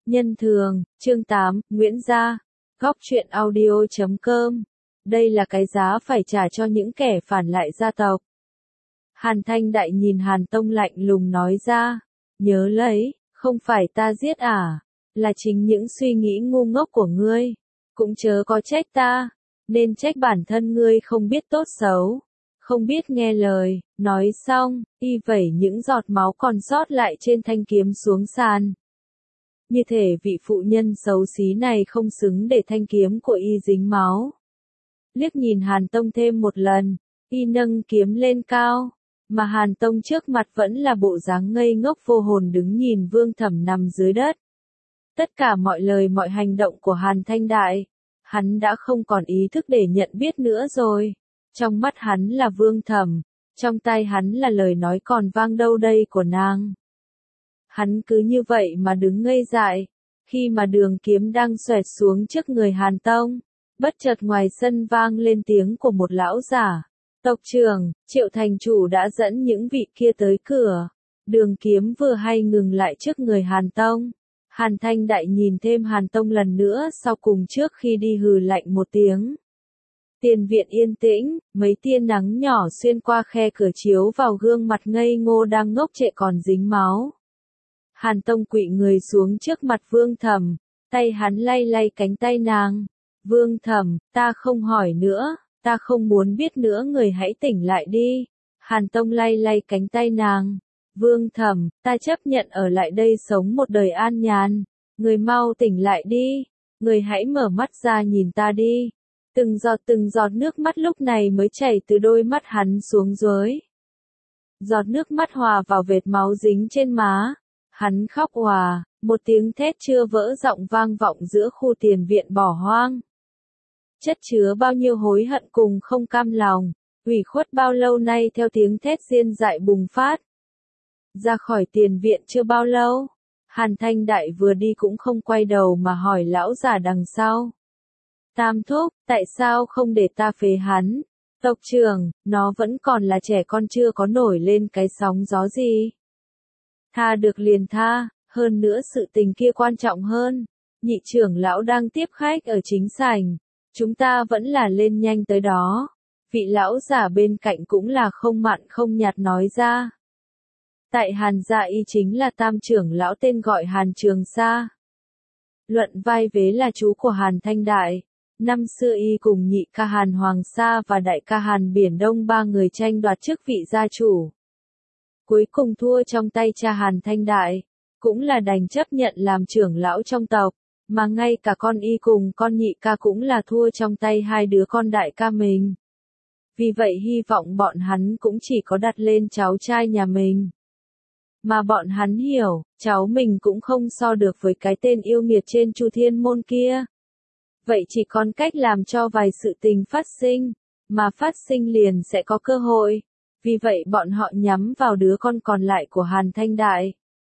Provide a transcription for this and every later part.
Nhân thường, chương 8, Nguyễn Gia, góc truyện audio.com. Đây là cái giá phải trả cho những kẻ phản lại gia tộc. Hàn Thanh Đại nhìn Hàn Tông lạnh lùng nói ra, nhớ lấy, không phải ta giết à, là chính những suy nghĩ ngu ngốc của ngươi. Cũng chớ có trách ta, nên trách bản thân ngươi không biết tốt xấu, không biết nghe lời. Nói xong, y vẩy những giọt máu còn sót lại trên thanh kiếm xuống sàn. Như thể vị phụ nhân xấu xí này không xứng để thanh kiếm của y dính máu. Liếc nhìn Hàn Tông thêm một lần, y nâng kiếm lên cao, mà Hàn Tông trước mặt vẫn là bộ dáng ngây ngốc vô hồn đứng nhìn Vương Thẩm nằm dưới đất. Tất cả mọi lời mọi hành động của Hàn Thanh Đại, hắn đã không còn ý thức để nhận biết nữa rồi. Trong mắt hắn là Vương Thẩm, trong tai hắn là lời nói còn vang đâu đây của nàng. Hắn cứ như vậy mà đứng ngây dại, khi mà đường kiếm đang xoẹt xuống trước người Hàn Tông, bất chợt ngoài sân vang lên tiếng của một lão giả. Tộc trưởng, Triệu thành chủ đã dẫn những vị kia tới cửa. Đường kiếm vừa hay ngừng lại trước người Hàn Tông. Hàn Thanh Đại nhìn thêm Hàn Tông lần nữa sau cùng trước khi đi hừ lạnh một tiếng. Tiền viện yên tĩnh, mấy tia nắng nhỏ xuyên qua khe cửa chiếu vào gương mặt ngây ngô đang ngốc trệ còn dính máu. Hàn Tông quỵ người xuống trước mặt Vương Thẩm, tay hắn lay lay cánh tay nàng. Vương Thẩm, ta không hỏi nữa, ta không muốn biết nữa, người hãy tỉnh lại đi. Hàn Tông lay lay cánh tay nàng. Vương Thẩm, ta chấp nhận ở lại đây sống một đời an nhàn. Người mau tỉnh lại đi, người hãy mở mắt ra nhìn ta đi. Từng giọt nước mắt lúc này mới chảy từ đôi mắt hắn xuống dưới. Giọt nước mắt hòa vào vệt máu dính trên má. Hắn khóc òa, một tiếng thét chưa vỡ giọng vang vọng giữa khu tiền viện bỏ hoang. Chất chứa bao nhiêu hối hận cùng không cam lòng, ủy khuất bao lâu nay theo tiếng thét diên dại bùng phát. Ra khỏi tiền viện chưa bao lâu, Hàn Thanh Đại vừa đi cũng không quay đầu mà hỏi lão già đằng sau. Tam thúc, tại sao không để ta phế hắn? Tộc trưởng, nó vẫn còn là trẻ con chưa có nổi lên cái sóng gió gì. Tha được liền tha, hơn nữa sự tình kia quan trọng hơn. Nhị trưởng lão đang tiếp khách ở chính sảnh, chúng ta vẫn là lên nhanh tới đó. Vị lão giả bên cạnh cũng là không mặn không nhạt nói ra. Tại Hàn gia y chính là tam trưởng lão tên gọi Hàn Trường Sa. Luận vai vế là chú của Hàn Thanh Đại. Năm xưa y cùng nhị ca Hàn Hoàng Sa và đại ca Hàn Biển Đông ba người tranh đoạt chức vị gia chủ. Cuối cùng thua trong tay cha Hàn Thanh Đại, cũng là đành chấp nhận làm trưởng lão trong tộc, mà ngay cả con y cùng con nhị ca cũng là thua trong tay hai đứa con đại ca mình. Vì vậy hy vọng bọn hắn cũng chỉ có đặt lên cháu trai nhà mình. Mà bọn hắn hiểu, cháu mình cũng không so được với cái tên yêu nghiệt trên Chu Thiên Môn kia. Vậy chỉ còn cách làm cho vài sự tình phát sinh, mà phát sinh liền sẽ có cơ hội. Vì vậy bọn họ nhắm vào đứa con còn lại của Hàn Thanh Đại.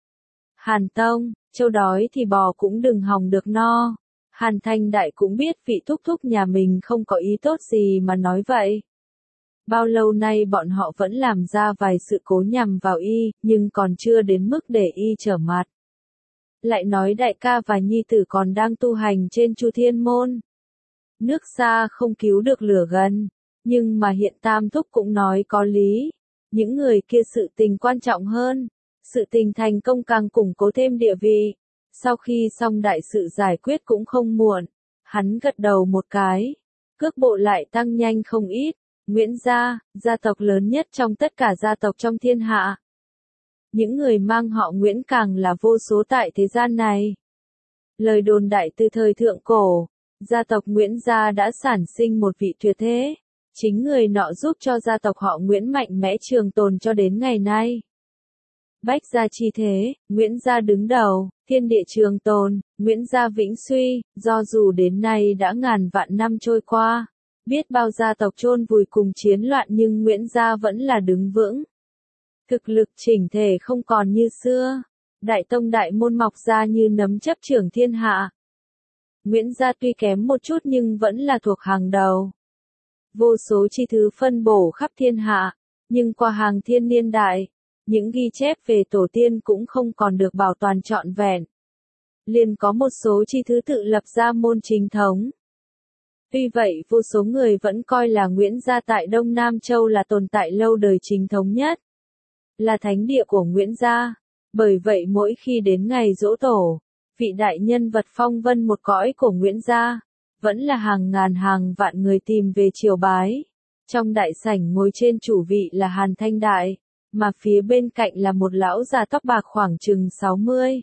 Hàn Tông, trâu đói thì bò cũng đừng hòng được no. Hàn Thanh Đại cũng biết vị thúc thúc nhà mình không có ý tốt gì mà nói vậy. Bao lâu nay bọn họ vẫn làm ra vài sự cố nhằm vào y, nhưng còn chưa đến mức để y trở mặt. Lại nói đại ca và nhi tử còn đang tu hành trên Chu Thiên Môn. Nước xa không cứu được lửa gần, nhưng mà hiện tam thúc cũng nói có lý. Những người kia sự tình quan trọng hơn, sự tình thành công càng củng cố thêm địa vị. Sau khi xong đại sự giải quyết cũng không muộn. Hắn gật đầu một cái, cước bộ lại tăng nhanh không ít. Nguyễn gia, gia tộc lớn nhất trong tất cả gia tộc trong thiên hạ. Những người mang họ Nguyễn càng là vô số tại thế gian này. Lời đồn đại từ thời thượng cổ, gia tộc Nguyễn gia đã sản sinh một vị tuyệt thế. Chính người nọ giúp cho gia tộc họ Nguyễn mạnh mẽ trường tồn cho đến ngày nay. Bách gia chi thế, Nguyễn gia đứng đầu, thiên địa trường tồn, Nguyễn gia vĩnh suy, do dù đến nay đã ngàn vạn năm trôi qua. Biết bao gia tộc chôn vùi cùng chiến loạn nhưng Nguyễn gia vẫn là đứng vững. Thực lực chỉnh thể không còn như xưa. Đại tông đại môn mọc ra như nấm chấp trưởng thiên hạ. Nguyễn gia tuy kém một chút nhưng vẫn là thuộc hàng đầu. Vô số chi thứ phân bổ khắp thiên hạ, nhưng qua hàng thiên niên đại, những ghi chép về tổ tiên cũng không còn được bảo toàn trọn vẹn. liền có một số chi thứ tự lập ra môn chính thống. Tuy vậy vô số người vẫn coi là Nguyễn gia tại Đông Nam Châu là tồn tại lâu đời chính thống nhất, là thánh địa của Nguyễn gia. Bởi vậy mỗi khi đến ngày giỗ tổ, vị đại nhân vật phong vân một cõi của Nguyễn gia, vẫn là hàng ngàn hàng vạn người tìm về triều bái. Trong đại sảnh ngồi trên chủ vị là Hàn Thanh Đại, mà phía bên cạnh là một lão già tóc bạc khoảng chừng 60.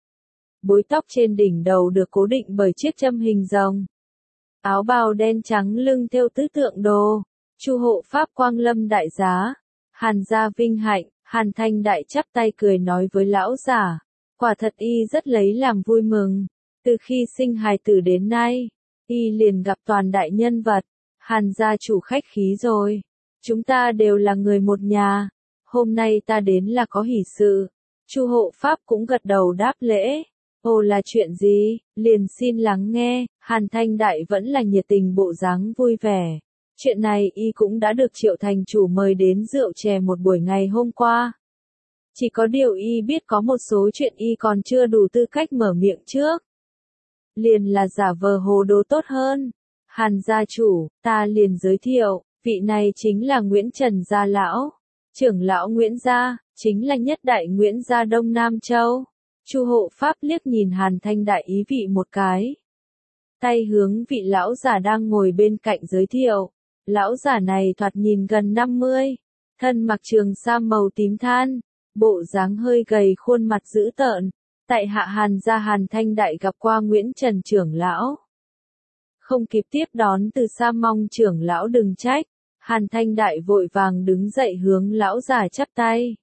Búi tóc trên đỉnh đầu được cố định bởi chiếc châm hình rồng. Áo bào đen trắng lưng thêu tứ tượng đồ. Chu hộ pháp quang lâm đại giá. Hàn gia vinh hạnh. Hàn Thanh Đại chắp tay cười nói với lão giả. Quả thật y rất lấy làm vui mừng. Từ khi sinh hài tử đến nay, y liền gặp toàn đại nhân vật. Hàn gia chủ khách khí rồi. Chúng ta đều là người một nhà. Hôm nay ta đến là có hỷ sự. Chu hộ pháp cũng gật đầu đáp lễ. Ồ, là chuyện gì? Liền xin lắng nghe. Hàn Thanh Đại vẫn là nhiệt tình bộ dáng vui vẻ. Chuyện này y cũng đã được Triệu thành chủ mời đến rượu chè một buổi ngày hôm qua. Chỉ có điều y biết có một số chuyện y còn chưa đủ tư cách mở miệng trước. Liền là giả vờ hồ đồ tốt hơn. Hàn gia chủ, ta liền giới thiệu, vị này chính là Nguyễn Trần gia lão. Trưởng lão Nguyễn gia, chính là nhất đại Nguyễn gia Đông Nam Châu. Chu hộ pháp liếc nhìn Hàn Thanh Đại ý vị một cái. Tay hướng vị lão giả đang ngồi bên cạnh giới thiệu. Lão giả này thoạt nhìn gần 50, thân mặc trường sam màu tím than, bộ dáng hơi gầy, khuôn mặt dữ tợn. Tại hạ Hàn gia Hàn Thanh Đại gặp qua Nguyễn Trần trưởng lão. Không kịp tiếp đón từ xa, mong trưởng lão đừng trách. Hàn Thanh Đại vội vàng đứng dậy hướng lão già chắp tay.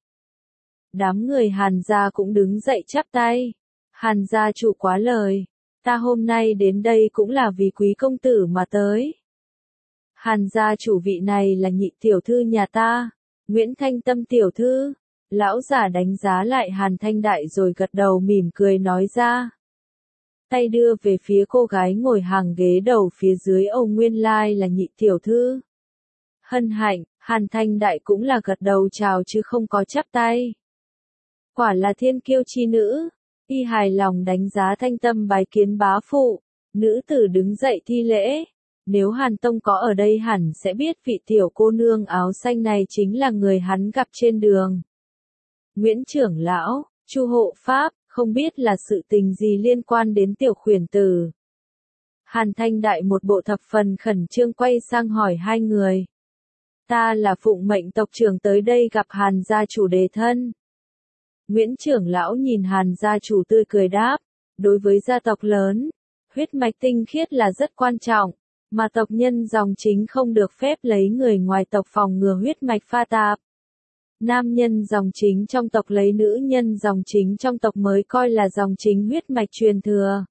Đám người Hàn gia cũng đứng dậy chắp tay. Hàn gia chủ quá lời. Ta hôm nay đến đây cũng là vì quý công tử mà tới. Hàn gia chủ, vị này là nhị tiểu thư nhà ta, Nguyễn Thanh Tâm tiểu thư. Lão giả đánh giá lại Hàn Thanh Đại rồi gật đầu mỉm cười nói ra. Tay đưa về phía cô gái ngồi hàng ghế đầu phía dưới. Âu, nguyên lai là nhị tiểu thư. Hân hạnh. Hàn Thanh Đại cũng là gật đầu chào chứ không có chắp tay. Quả là thiên kiêu chi nữ. Y hài lòng đánh giá Thanh Tâm bái kiến bá phụ. Nữ tử đứng dậy thi lễ. Nếu Hàn Tông có ở đây hẳn sẽ biết vị tiểu cô nương áo xanh này chính là người hắn gặp trên đường. Nguyễn trưởng lão, Chu hộ pháp, không biết là sự tình gì liên quan đến tiểu khuyển tử. Hàn Thanh Đại một bộ thập phần khẩn trương quay sang hỏi hai người. Ta là phụng mệnh tộc trưởng tới đây gặp Hàn gia chủ đề thân. Nguyễn trưởng lão nhìn Hàn gia chủ tươi cười đáp. Đối với gia tộc lớn, huyết mạch tinh khiết là rất quan trọng. Mà tộc nhân dòng chính không được phép lấy người ngoài tộc phòng ngừa huyết mạch pha tạp. Nam nhân dòng chính trong tộc lấy nữ nhân dòng chính trong tộc mới coi là dòng chính huyết mạch truyền thừa.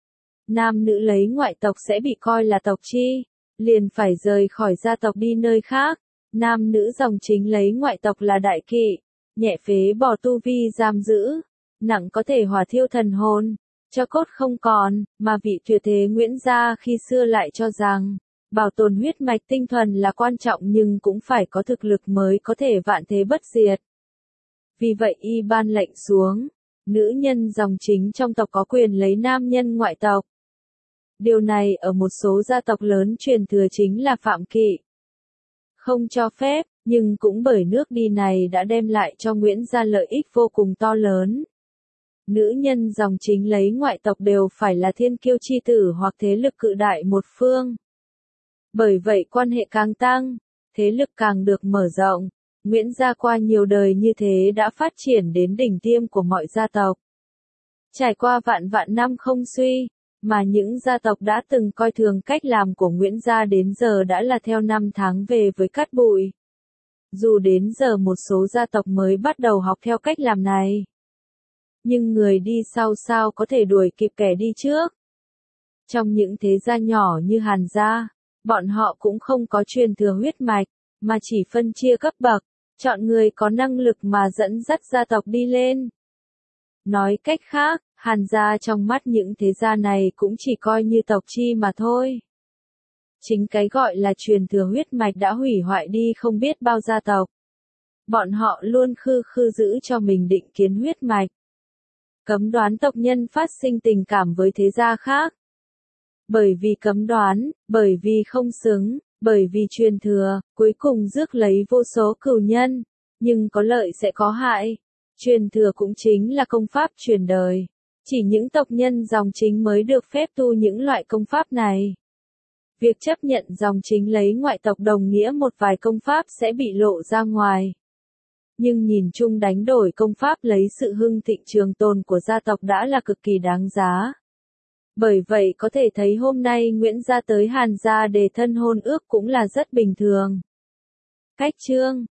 Nam nữ lấy ngoại tộc sẽ bị coi là tộc chi, liền phải rời khỏi gia tộc đi nơi khác. Nam nữ dòng chính lấy ngoại tộc là đại kỵ, nhẹ phế bỏ tu vi giam giữ, nặng có thể hỏa thiêu thần hồn. Cho cốt không còn, mà vị tuyệt thế Nguyễn gia khi xưa lại cho rằng, bảo tồn huyết mạch tinh thuần là quan trọng nhưng cũng phải có thực lực mới có thể vạn thế bất diệt. Vì vậy y ban lệnh xuống, nữ nhân dòng chính trong tộc có quyền lấy nam nhân ngoại tộc. Điều này ở một số gia tộc lớn truyền thừa chính là phạm kỵ. Không cho phép, nhưng cũng bởi nước đi này đã đem lại cho Nguyễn gia lợi ích vô cùng to lớn. Nữ nhân dòng chính lấy ngoại tộc đều phải là thiên kiêu chi tử hoặc thế lực cự đại một phương. Bởi vậy quan hệ càng tăng, thế lực càng được mở rộng. Nguyễn gia qua nhiều đời như thế đã phát triển đến đỉnh tiêm của mọi gia tộc. Trải qua vạn vạn năm không suy, mà những gia tộc đã từng coi thường cách làm của Nguyễn gia đến giờ đã là theo năm tháng về với cát bụi. Dù đến giờ một số gia tộc mới bắt đầu học theo cách làm này. Nhưng người đi sau sao có thể đuổi kịp kẻ đi trước. Trong những thế gia nhỏ như Hàn gia, bọn họ cũng không có truyền thừa huyết mạch, mà chỉ phân chia cấp bậc, chọn người có năng lực mà dẫn dắt gia tộc đi lên. Nói cách khác, Hàn gia trong mắt những thế gia này cũng chỉ coi như tộc chi mà thôi. Chính cái gọi là truyền thừa huyết mạch đã hủy hoại đi không biết bao gia tộc. Bọn họ luôn khư khư giữ cho mình định kiến huyết mạch. Cấm đoán tộc nhân phát sinh tình cảm với thế gia khác. Bởi vì cấm đoán, bởi vì không xứng, bởi vì truyền thừa, cuối cùng rước lấy vô số cửu nhân. Nhưng có lợi sẽ có hại. Truyền thừa cũng chính là công pháp truyền đời. Chỉ những tộc nhân dòng chính mới được phép tu những loại công pháp này. Việc chấp nhận dòng chính lấy ngoại tộc đồng nghĩa một vài công pháp sẽ bị lộ ra ngoài. Nhưng nhìn chung đánh đổi công pháp lấy sự hưng thịnh trường tồn của gia tộc đã là cực kỳ đáng giá. Bởi vậy có thể thấy hôm nay Nguyễn gia tới Hàn gia để thân hôn ước cũng là rất bình thường. Cách chương